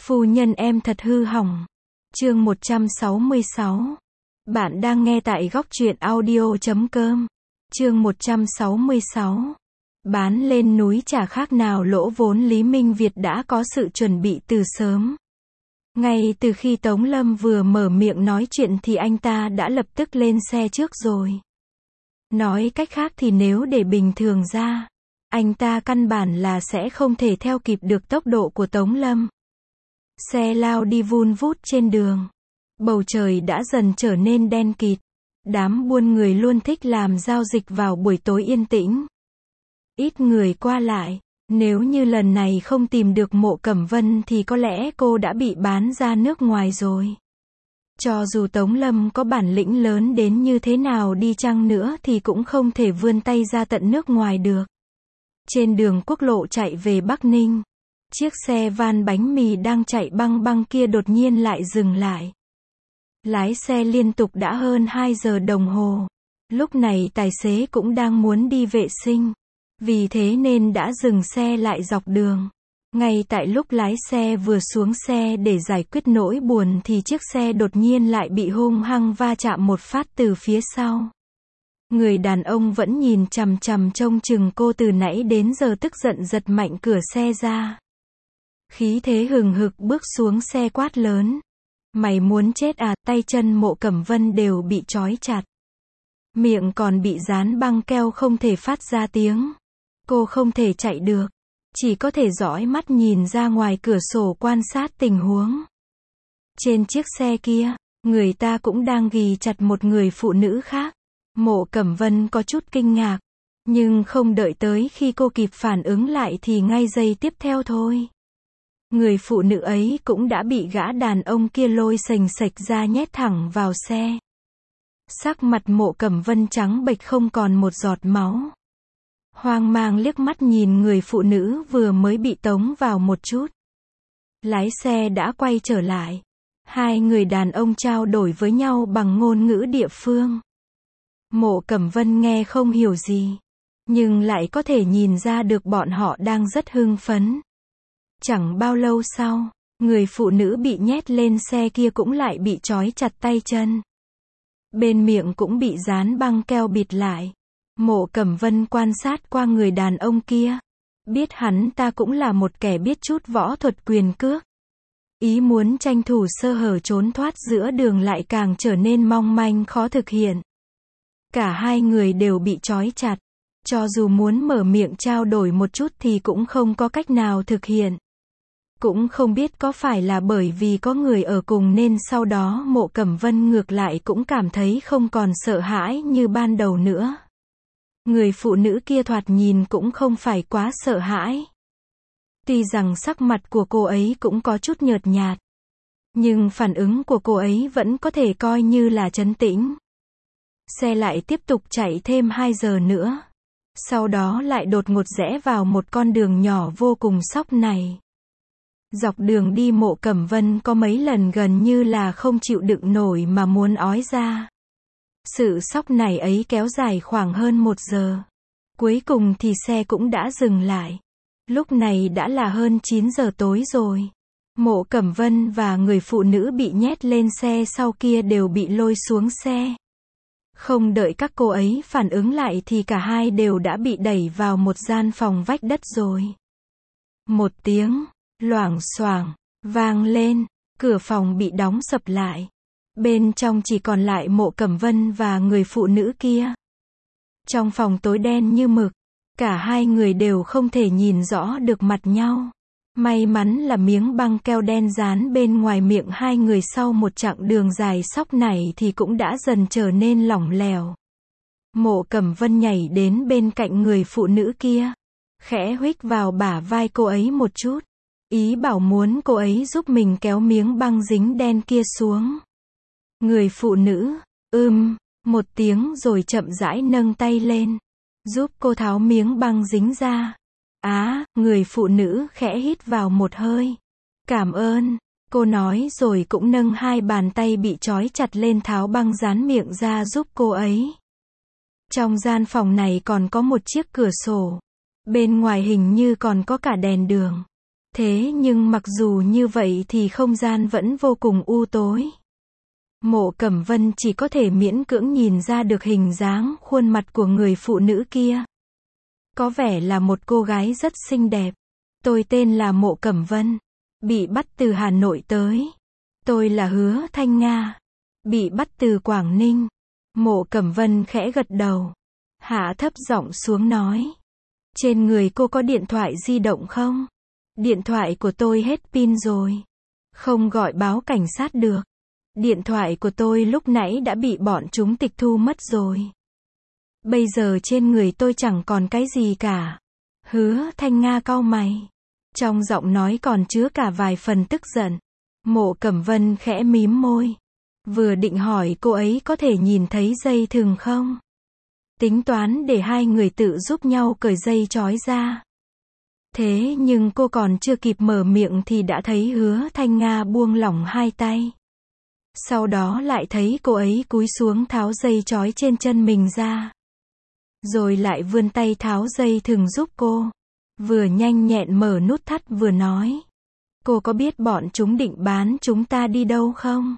Phu nhân em thật hư hỏng. Chương 166. Bạn đang nghe tại góc truyện audio.com. Chương 166. Bán lên núi chả khác nào lỗ vốn. Lý Minh Việt đã có sự chuẩn bị từ sớm. Ngay từ khi Tống Lâm vừa mở miệng nói chuyện thì anh ta đã lập tức lên xe trước rồi. Nói cách khác thì nếu để bình thường ra, anh ta căn bản là sẽ không thể theo kịp được tốc độ của Tống Lâm. Xe lao đi vun vút trên đường. Bầu trời đã dần trở nên đen kịt. Đám buôn người luôn thích làm giao dịch vào buổi tối yên tĩnh. Ít người qua lại. Nếu như lần này không tìm được Mộ Cẩm Vân thì có lẽ cô đã bị bán ra nước ngoài rồi. Cho dù Tống Lâm có bản lĩnh lớn đến như thế nào đi chăng nữa thì cũng không thể vươn tay ra tận nước ngoài được. Trên đường quốc lộ chạy về Bắc Ninh, chiếc xe van bánh mì đang chạy băng băng kia đột nhiên lại dừng lại. Lái xe liên tục đã hơn 2 giờ đồng hồ. Lúc này tài xế cũng đang muốn đi vệ sinh. Vì thế nên đã dừng xe lại dọc đường. Ngay tại lúc lái xe vừa xuống xe để giải quyết nỗi buồn thì chiếc xe đột nhiên lại bị hung hăng va chạm một phát từ phía sau. Người đàn ông vẫn nhìn chằm chằm trông chừng cô từ nãy đến giờ, tức giận giật mạnh cửa xe ra. Khí thế hừng hực bước xuống xe quát lớn. Mày muốn chết à? Tay chân Mộ Cẩm Vân đều bị trói chặt. Miệng còn bị dán băng keo không thể phát ra tiếng. Cô không thể chạy được. Chỉ có thể dõi mắt nhìn ra ngoài cửa sổ quan sát tình huống. Trên chiếc xe kia, người ta cũng đang ghì chặt một người phụ nữ khác. Mộ Cẩm Vân có chút kinh ngạc. Nhưng không đợi tới khi cô kịp phản ứng lại thì ngay giây tiếp theo thôi. Người phụ nữ ấy cũng đã bị gã đàn ông kia lôi xềnh xệch ra nhét thẳng vào xe. Sắc mặt Mộ Cẩm Vân trắng bệch không còn một giọt máu. Hoang mang liếc mắt nhìn người phụ nữ vừa mới bị tống vào một chút. Lái xe đã quay trở lại. Hai người đàn ông trao đổi với nhau bằng ngôn ngữ địa phương. Mộ Cẩm Vân nghe không hiểu gì, nhưng lại có thể nhìn ra được bọn họ đang rất hưng phấn. Chẳng bao lâu sau, người phụ nữ bị nhét lên xe kia cũng lại bị trói chặt tay chân. Bên miệng cũng bị dán băng keo bịt lại. Mộ Cẩm Vân quan sát qua người đàn ông kia. Biết hắn ta cũng là một kẻ biết chút võ thuật quyền cước. Ý muốn tranh thủ sơ hở trốn thoát giữa đường lại càng trở nên mong manh khó thực hiện. Cả hai người đều bị trói chặt. Cho dù muốn mở miệng trao đổi một chút thì cũng không có cách nào thực hiện. Cũng không biết có phải là bởi vì có người ở cùng nên sau đó Mộ Cẩm Vân ngược lại cũng cảm thấy không còn sợ hãi như ban đầu nữa. Người phụ nữ kia thoạt nhìn cũng không phải quá sợ hãi. Tuy rằng sắc mặt của cô ấy cũng có chút nhợt nhạt, nhưng phản ứng của cô ấy vẫn có thể coi như là trấn tĩnh. Xe lại tiếp tục chạy thêm 2 giờ nữa. Sau đó lại đột ngột rẽ vào một con đường nhỏ vô cùng sóc này. Dọc đường đi Mộ Cẩm Vân có mấy lần gần như là không chịu đựng nổi mà muốn ói ra. Sự sóc này ấy kéo dài khoảng hơn 1 giờ. Cuối cùng thì xe cũng đã dừng lại. Lúc này đã là hơn 9 giờ tối rồi. Mộ Cẩm Vân và người phụ nữ bị nhét lên xe sau kia đều bị lôi xuống xe. Không đợi các cô ấy phản ứng lại thì cả hai đều đã bị đẩy vào một gian phòng vách đất rồi. Một tiếng loảng xoảng vang lên, cửa phòng bị đóng sập lại. Bên trong chỉ còn lại Mộ Cẩm Vân và người phụ nữ kia. Trong phòng tối đen như mực, cả hai người đều không thể nhìn rõ được mặt nhau. May mắn là miếng băng keo đen dán bên ngoài miệng hai người sau một chặng đường dài sóc này thì cũng đã dần trở nên lỏng lẻo. Mộ Cẩm Vân nhảy đến bên cạnh người phụ nữ kia, khẽ huých vào bả vai cô ấy một chút, ý bảo muốn cô ấy giúp mình kéo miếng băng dính đen kia xuống. Người phụ nữ, một tiếng rồi chậm rãi nâng tay lên, giúp cô tháo miếng băng dính ra. Người phụ nữ khẽ hít vào một hơi. Cảm ơn, cô nói rồi cũng nâng hai bàn tay bị trói chặt lên tháo băng dán miệng ra giúp cô ấy. Trong gian phòng này còn có một chiếc cửa sổ. Bên ngoài hình như còn có cả đèn đường. Thế nhưng mặc dù như vậy thì không gian vẫn vô cùng u tối. Mộ Cẩm Vân chỉ có thể miễn cưỡng nhìn ra được hình dáng, khuôn mặt của người phụ nữ kia. Có vẻ là một cô gái rất xinh đẹp. Tôi tên là Mộ Cẩm Vân. Bị bắt từ Hà Nội tới. Tôi là Hứa Thanh Nga. Bị bắt từ Quảng Ninh. Mộ Cẩm Vân khẽ gật đầu. Hạ thấp giọng xuống nói. Trên người cô có điện thoại di động không? Điện thoại của tôi hết pin rồi. Không gọi báo cảnh sát được. Điện thoại của tôi lúc nãy đã bị bọn chúng tịch thu mất rồi. Bây giờ trên người tôi chẳng còn cái gì cả. Hứa Thanh Nga cau mày. Trong giọng nói còn chứa cả vài phần tức giận. Mộ Cẩm Vân khẽ mím môi. Vừa định hỏi cô ấy có thể nhìn thấy dây thừng không? Tính toán để hai người tự giúp nhau cởi dây trói ra. Thế nhưng cô còn chưa kịp mở miệng thì đã thấy Hứa Thanh Nga buông lỏng hai tay. Sau đó lại thấy cô ấy cúi xuống tháo dây trói trên chân mình ra. Rồi lại vươn tay tháo dây thừng giúp cô. Vừa nhanh nhẹn mở nút thắt vừa nói. Cô có biết bọn chúng định bán chúng ta đi đâu không?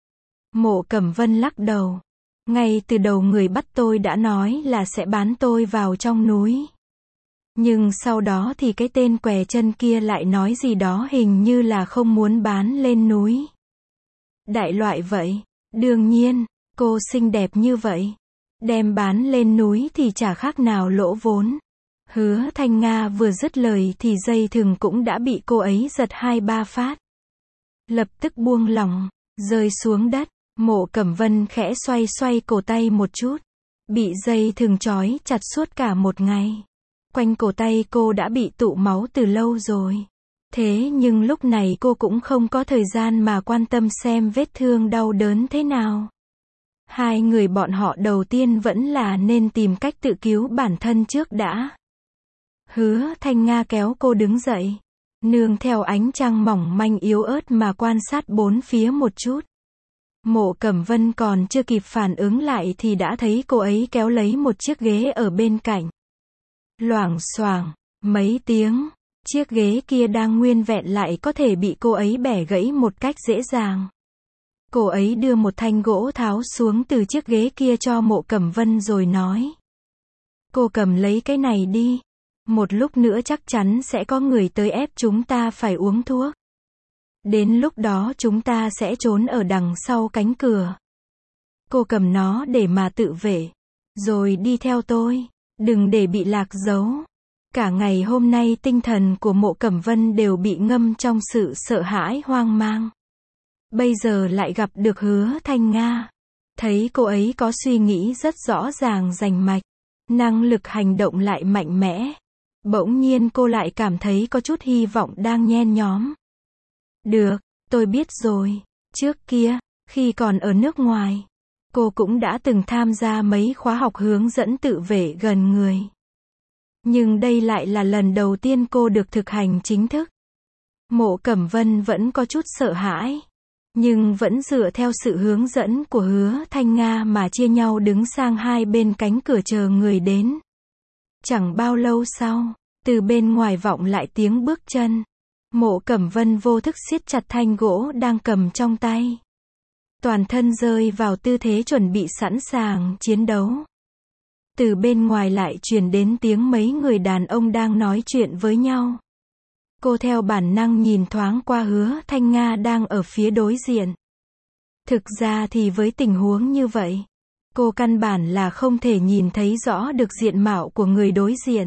Mộ Cẩm Vân lắc đầu. Ngay từ đầu người bắt tôi đã nói là sẽ bán tôi vào trong núi. Nhưng sau đó thì cái tên què chân kia lại nói gì đó hình như là không muốn bán lên núi. Đại loại vậy. Đương nhiên, cô xinh đẹp như vậy. Đem bán lên núi thì chả khác nào lỗ vốn. Hứa Thanh Nga vừa dứt lời thì dây thừng cũng đã bị cô ấy giật 2-3 phát. Lập tức buông lỏng, rơi xuống đất. Mộ Cẩm Vân khẽ xoay xoay cổ tay một chút. Bị dây thừng trói chặt suốt cả một ngày. Quanh cổ tay cô đã bị tụ máu từ lâu rồi. Thế nhưng lúc này cô cũng không có thời gian mà quan tâm xem vết thương đau đớn thế nào. Hai người bọn họ đầu tiên vẫn là nên tìm cách tự cứu bản thân trước đã. Hứa Thanh Nga kéo cô đứng dậy. Nương theo ánh trăng mỏng manh yếu ớt mà quan sát bốn phía một chút. Mộ Cẩm Vân còn chưa kịp phản ứng lại thì đã thấy cô ấy kéo lấy một chiếc ghế ở bên cạnh. Loảng xoảng, mấy tiếng, chiếc ghế kia đang nguyên vẹn lại có thể bị cô ấy bẻ gãy một cách dễ dàng. Cô ấy đưa một thanh gỗ tháo xuống từ chiếc ghế kia cho Mộ Cẩm Vân rồi nói. Cô cầm lấy cái này đi. Một lúc nữa chắc chắn sẽ có người tới ép chúng ta phải uống thuốc. Đến lúc đó chúng ta sẽ trốn ở đằng sau cánh cửa. Cô cầm nó để mà tự vệ. Rồi đi theo tôi. Đừng để bị lạc dấu. Cả ngày hôm nay tinh thần của Mộ Cẩm Vân đều bị ngâm trong sự sợ hãi hoang mang. Bây giờ lại gặp được Hứa Thanh Nga. Thấy cô ấy có suy nghĩ rất rõ ràng rành mạch. Năng lực hành động lại mạnh mẽ. Bỗng nhiên cô lại cảm thấy có chút hy vọng đang nhen nhóm. Được, tôi biết rồi. Trước kia, khi còn ở nước ngoài, cô cũng đã từng tham gia mấy khóa học hướng dẫn tự vệ gần người. Nhưng đây lại là lần đầu tiên cô được thực hành chính thức. Mộ Cẩm Vân vẫn có chút sợ hãi. Nhưng vẫn dựa theo sự hướng dẫn của Hứa Thanh Nga mà chia nhau đứng sang hai bên cánh cửa chờ người đến. Chẳng bao lâu sau, từ bên ngoài vọng lại tiếng bước chân. Mộ Cẩm Vân vô thức siết chặt thanh gỗ đang cầm trong tay. Toàn thân rơi vào tư thế chuẩn bị sẵn sàng chiến đấu. Từ bên ngoài lại truyền đến tiếng mấy người đàn ông đang nói chuyện với nhau. Cô theo bản năng nhìn thoáng qua Hứa Thanh Nga đang ở phía đối diện. Thực ra thì với tình huống như vậy, cô căn bản là không thể nhìn thấy rõ được diện mạo của người đối diện.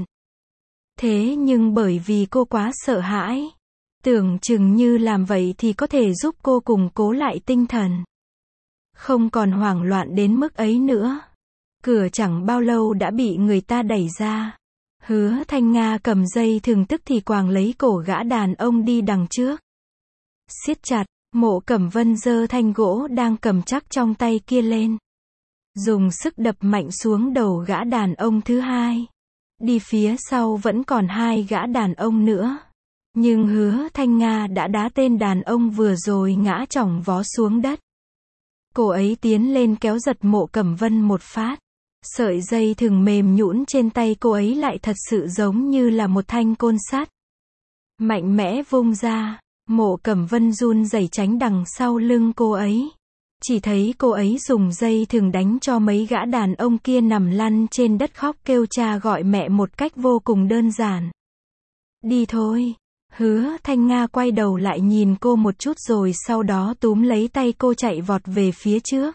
Thế nhưng bởi vì cô quá sợ hãi, tưởng chừng như làm vậy thì có thể giúp cô củng cố lại tinh thần. Không còn hoảng loạn đến mức ấy nữa. Cửa chẳng bao lâu đã bị người ta đẩy ra. Hứa Thanh Nga cầm dây thừng tức thì quàng lấy cổ gã đàn ông đi đằng trước. Siết chặt, Mộ Cẩm Vân giơ thanh gỗ đang cầm chắc trong tay kia lên. Dùng sức đập mạnh xuống đầu gã đàn ông thứ hai. Đi phía sau vẫn còn hai gã đàn ông nữa. Nhưng Hứa Thanh Nga đã đá tên đàn ông vừa rồi ngã chỏng vó xuống đất. Cô ấy tiến lên kéo giật Mộ Cẩm Vân một phát. Sợi dây thừng mềm nhũn trên tay cô ấy lại thật sự giống như là một thanh côn sắt. mạnh mẽ vung ra. Mộ Cẩm Vân run rẩy tránh đằng sau lưng cô ấy. Chỉ thấy cô ấy dùng dây thừng đánh cho mấy gã đàn ông kia nằm lăn trên đất khóc kêu cha gọi mẹ một cách vô cùng đơn giản. Đi thôi. Hứa Thanh Nga quay đầu lại nhìn cô một chút rồi sau đó túm lấy tay cô chạy vọt về phía trước.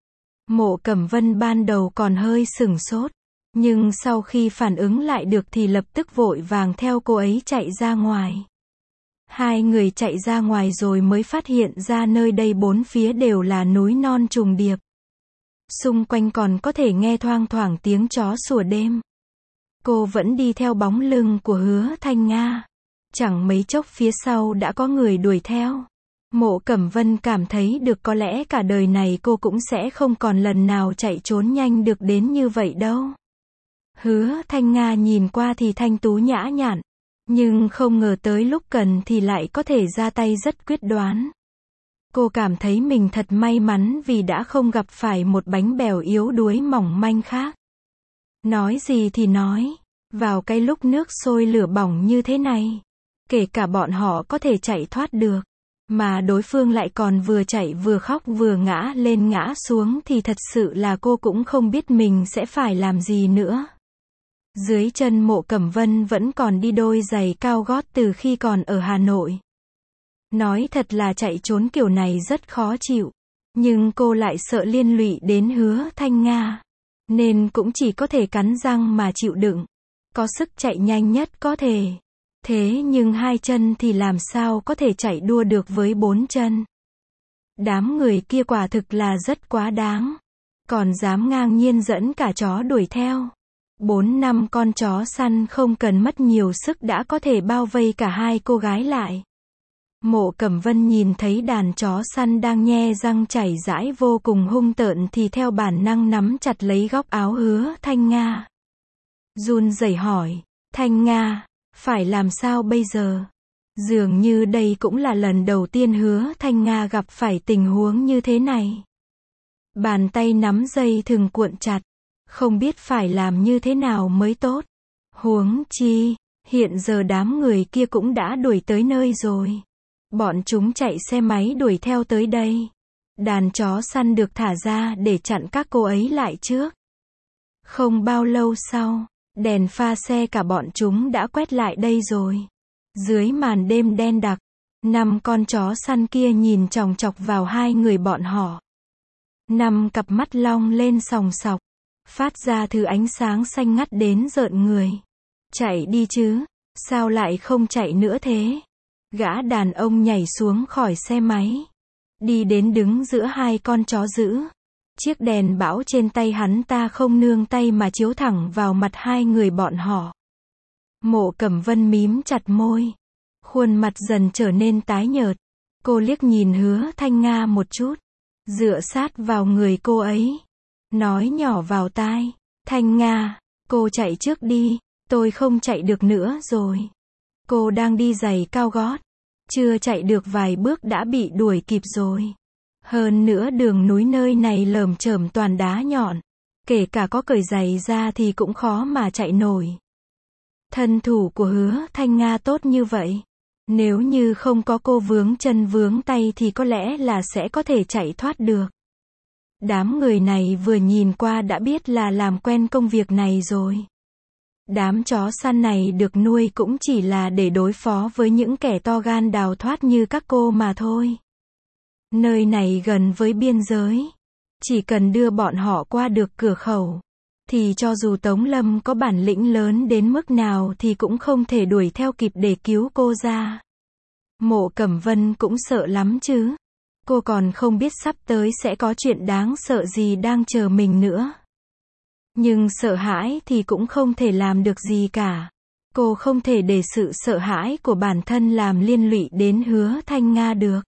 Mộ Cẩm Vân ban đầu còn hơi sửng sốt, nhưng sau khi phản ứng lại được thì lập tức vội vàng theo cô ấy chạy ra ngoài. Hai người chạy ra ngoài rồi mới phát hiện ra nơi đây bốn phía đều là núi non trùng điệp. Xung quanh còn có thể nghe thoang thoảng tiếng chó sủa đêm. Cô vẫn đi theo bóng lưng của Hứa Thanh Nga. Chẳng mấy chốc phía sau đã có người đuổi theo. Mộ Cẩm Vân cảm thấy được có lẽ cả đời này cô cũng sẽ không còn lần nào chạy trốn nhanh được đến như vậy đâu. Hứa Thanh Nga nhìn qua thì thanh tú nhã nhặn, nhưng không ngờ tới lúc cần thì lại có thể ra tay rất quyết đoán. Cô cảm thấy mình thật may mắn vì đã không gặp phải một bánh bèo yếu đuối mỏng manh khác. Nói gì thì nói, vào cái lúc nước sôi lửa bỏng như thế này, kể cả bọn họ có thể chạy thoát được, mà đối phương lại còn vừa chạy vừa khóc vừa ngã lên ngã xuống thì thật sự là cô cũng không biết mình sẽ phải làm gì nữa. Dưới chân Mộ Cẩm Vân vẫn còn đi đôi giày cao gót từ khi còn ở Hà Nội. Nói thật là chạy trốn kiểu này rất khó chịu, nhưng cô lại sợ liên lụy đến Hứa Thanh Nga, nên cũng chỉ có thể cắn răng mà chịu đựng, có sức chạy nhanh nhất có thể. Thế nhưng hai chân thì làm sao có thể chạy đua được với bốn chân. Đám người kia quả thực là rất quá đáng, còn dám ngang nhiên dẫn cả chó đuổi theo. 4-5 con chó săn không cần mất nhiều sức đã có thể bao vây cả hai cô gái lại. Mộ Cẩm Vân nhìn thấy đàn chó săn đang nhe răng chảy rãi vô cùng hung tợn thì theo bản năng nắm chặt lấy góc áo Hứa Thanh Nga. Run rẩy hỏi, Thanh Nga, phải làm sao bây giờ? Dường như đây cũng là lần đầu tiên Hứa Thanh Nga gặp phải tình huống như thế này. Bàn tay nắm dây thừng cuộn chặt, không biết phải làm như thế nào mới tốt. Huống chi, hiện giờ đám người kia cũng đã đuổi tới nơi rồi. Bọn chúng chạy xe máy đuổi theo tới đây. Đàn chó săn được thả ra để chặn các cô ấy lại trước. Không bao lâu sau, đèn pha xe cả bọn chúng đã quét lại đây rồi. Dưới màn đêm đen đặc, 5 con chó săn kia nhìn chòng chọc vào hai người bọn họ. 5 cặp mắt long lên sòng sọc, phát ra thứ ánh sáng xanh ngắt đến rợn người. Chạy đi chứ, sao lại không chạy nữa thế? Gã đàn ông nhảy xuống khỏi xe máy, đi đến đứng giữa hai con chó dữ. Chiếc đèn bão trên tay hắn ta không nương tay mà chiếu thẳng vào mặt hai người bọn họ. Mộ Cẩm Vân mím chặt môi, khuôn mặt dần trở nên tái nhợt. Cô liếc nhìn Hứa Thanh Nga một chút, dựa sát vào người cô ấy, nói nhỏ vào tai, Thanh Nga, cô chạy trước đi, tôi không chạy được nữa rồi. Cô đang đi giày cao gót, chưa chạy được vài bước đã bị đuổi kịp rồi. Hơn nữa đường núi nơi này lởm chởm toàn đá nhọn, kể cả có cởi giày ra thì cũng khó mà chạy nổi. Thân thủ của Hứa Thanh Nga tốt như vậy, nếu như không có cô vướng chân vướng tay thì có lẽ là sẽ có thể chạy thoát được. Đám người này vừa nhìn qua đã biết là làm quen công việc này rồi. Đám chó săn này được nuôi cũng chỉ là để đối phó với những kẻ to gan đào thoát như các cô mà thôi. Nơi này gần với biên giới, chỉ cần đưa bọn họ qua được cửa khẩu, thì cho dù Tống Lâm có bản lĩnh lớn đến mức nào thì cũng không thể đuổi theo kịp để cứu cô ra. Mộ Cẩm Vân cũng sợ lắm chứ. Cô còn không biết sắp tới sẽ có chuyện đáng sợ gì đang chờ mình nữa. Nhưng sợ hãi thì cũng không thể làm được gì cả. Cô không thể để sự sợ hãi của bản thân làm liên lụy đến Hứa Thanh Nga được.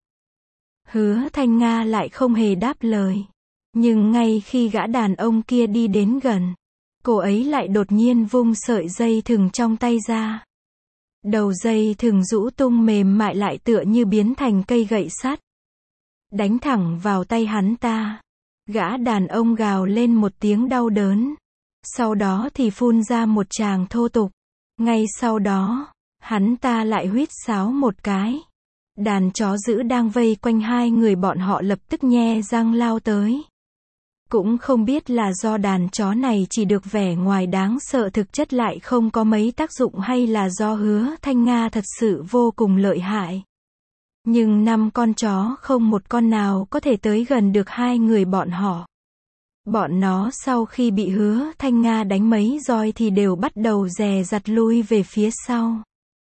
Hứa Thanh Nga lại không hề đáp lời. Nhưng ngay khi gã đàn ông kia đi đến gần, cô ấy lại đột nhiên vung sợi dây thừng trong tay ra. Đầu dây thừng rũ tung mềm mại lại tựa như biến thành cây gậy sắt, đánh thẳng vào tay hắn ta. Gã đàn ông gào lên một tiếng đau đớn, sau đó thì phun ra một tràng thô tục. Ngay sau đó, Hắn ta lại huýt sáo một cái. Đàn chó dữ đang vây quanh hai người bọn họ lập tức nhe răng lao tới. Cũng không biết là do đàn chó này chỉ được vẻ ngoài đáng sợ thực chất lại không có mấy tác dụng hay là do Hứa Thanh Nga thật sự vô cùng lợi hại. Nhưng 5 con chó không một con nào có thể tới gần được hai người bọn họ. Bọn nó sau khi bị Hứa Thanh Nga đánh mấy roi thì đều bắt đầu dè dặt lui về phía sau.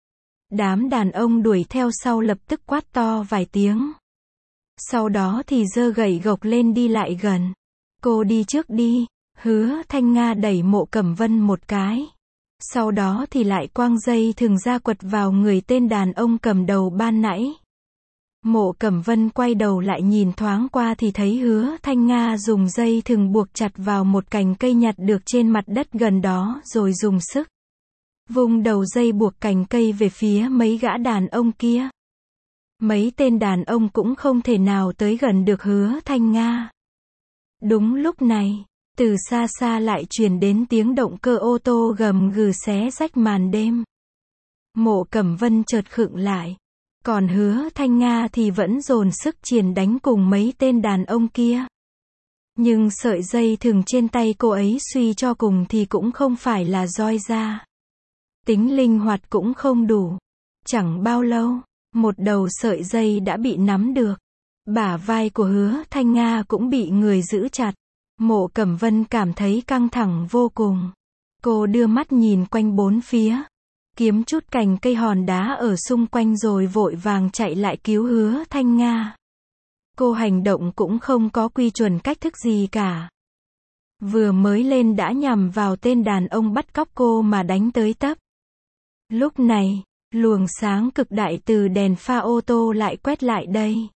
Đám đàn ông đuổi theo sau lập tức quát to vài tiếng. Sau đó thì giơ gậy gộc lên đi lại gần. Cô đi trước đi, Hứa Thanh Nga đẩy Mộ Cẩm Vân một cái. Sau đó thì lại quăng dây thừng ra quật vào người tên đàn ông cầm đầu ban nãy. Mộ Cẩm Vân quay đầu lại nhìn thoáng qua thì thấy Hứa Thanh Nga dùng dây thừng buộc chặt vào một cành cây nhặt được trên mặt đất gần đó rồi dùng sức vung đầu dây buộc cành cây về phía mấy gã đàn ông kia. Mấy tên đàn ông cũng không thể nào tới gần được Hứa Thanh Nga. Đúng lúc này, từ xa xa lại truyền đến tiếng động cơ ô tô gầm gừ xé rách màn đêm. Mộ Cẩm Vân chợt khựng lại. Còn Hứa Thanh Nga thì vẫn dồn sức triền đánh cùng mấy tên đàn ông kia. Nhưng sợi dây thừng trên tay cô ấy suy cho cùng thì cũng không phải là roi da. Tính linh hoạt cũng không đủ. Chẳng bao lâu, một đầu sợi dây đã bị nắm được. Bả vai của Hứa Thanh Nga cũng bị người giữ chặt. Mộ Cẩm Vân cảm thấy căng thẳng vô cùng. Cô đưa mắt nhìn quanh bốn phía. Kiếm chút cành cây hòn đá ở xung quanh rồi vội vàng chạy lại cứu Hứa Thanh Nga. Cô hành động cũng không có quy chuẩn cách thức gì cả. Vừa mới lên đã nhằm vào tên đàn ông bắt cóc cô mà đánh tới tấp. Lúc này, luồng sáng cực đại từ đèn pha ô tô lại quét lại đây.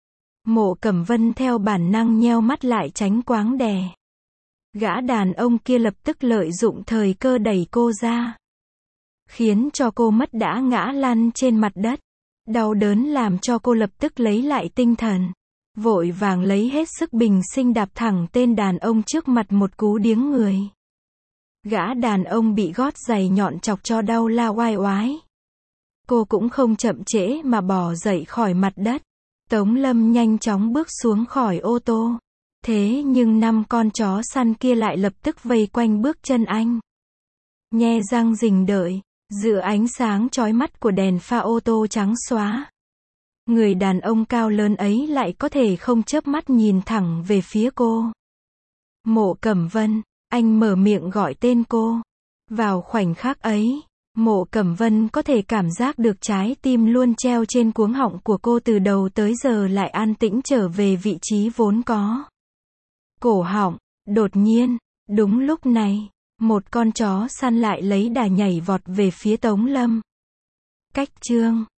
Mộ Cẩm Vân theo bản năng nheo mắt lại tránh quáng đè. Gã đàn ông kia lập tức lợi dụng thời cơ đẩy cô ra. Khiến cho cô mất đã ngã lăn trên mặt đất. Đau đớn làm cho cô lập tức lấy lại tinh thần. Vội vàng lấy hết sức bình sinh đạp thẳng tên đàn ông trước mặt một cú điếng người. Gã đàn ông bị gót giày nhọn chọc cho đau la oai oái. Cô cũng không chậm trễ mà bò dậy khỏi mặt đất. Tống Lâm nhanh chóng bước xuống khỏi ô tô. Thế nhưng 5 con chó săn kia lại lập tức vây quanh bước chân anh. Nhe răng rình đợi, giữa ánh sáng chói mắt của đèn pha ô tô trắng xóa. Người đàn ông cao lớn ấy lại có thể không chớp mắt nhìn thẳng về phía cô. Mộ Cẩm Vân, anh mở miệng gọi tên cô. Vào khoảnh khắc ấy, Mộ Cẩm Vân có thể cảm giác được trái tim luôn treo trên cuống họng của cô từ đầu tới giờ lại an tĩnh trở về vị trí vốn có. Cổ họng, đột nhiên, đúng lúc này, một con chó săn lại lấy đà nhảy vọt về phía Tống Lâm. Cách chương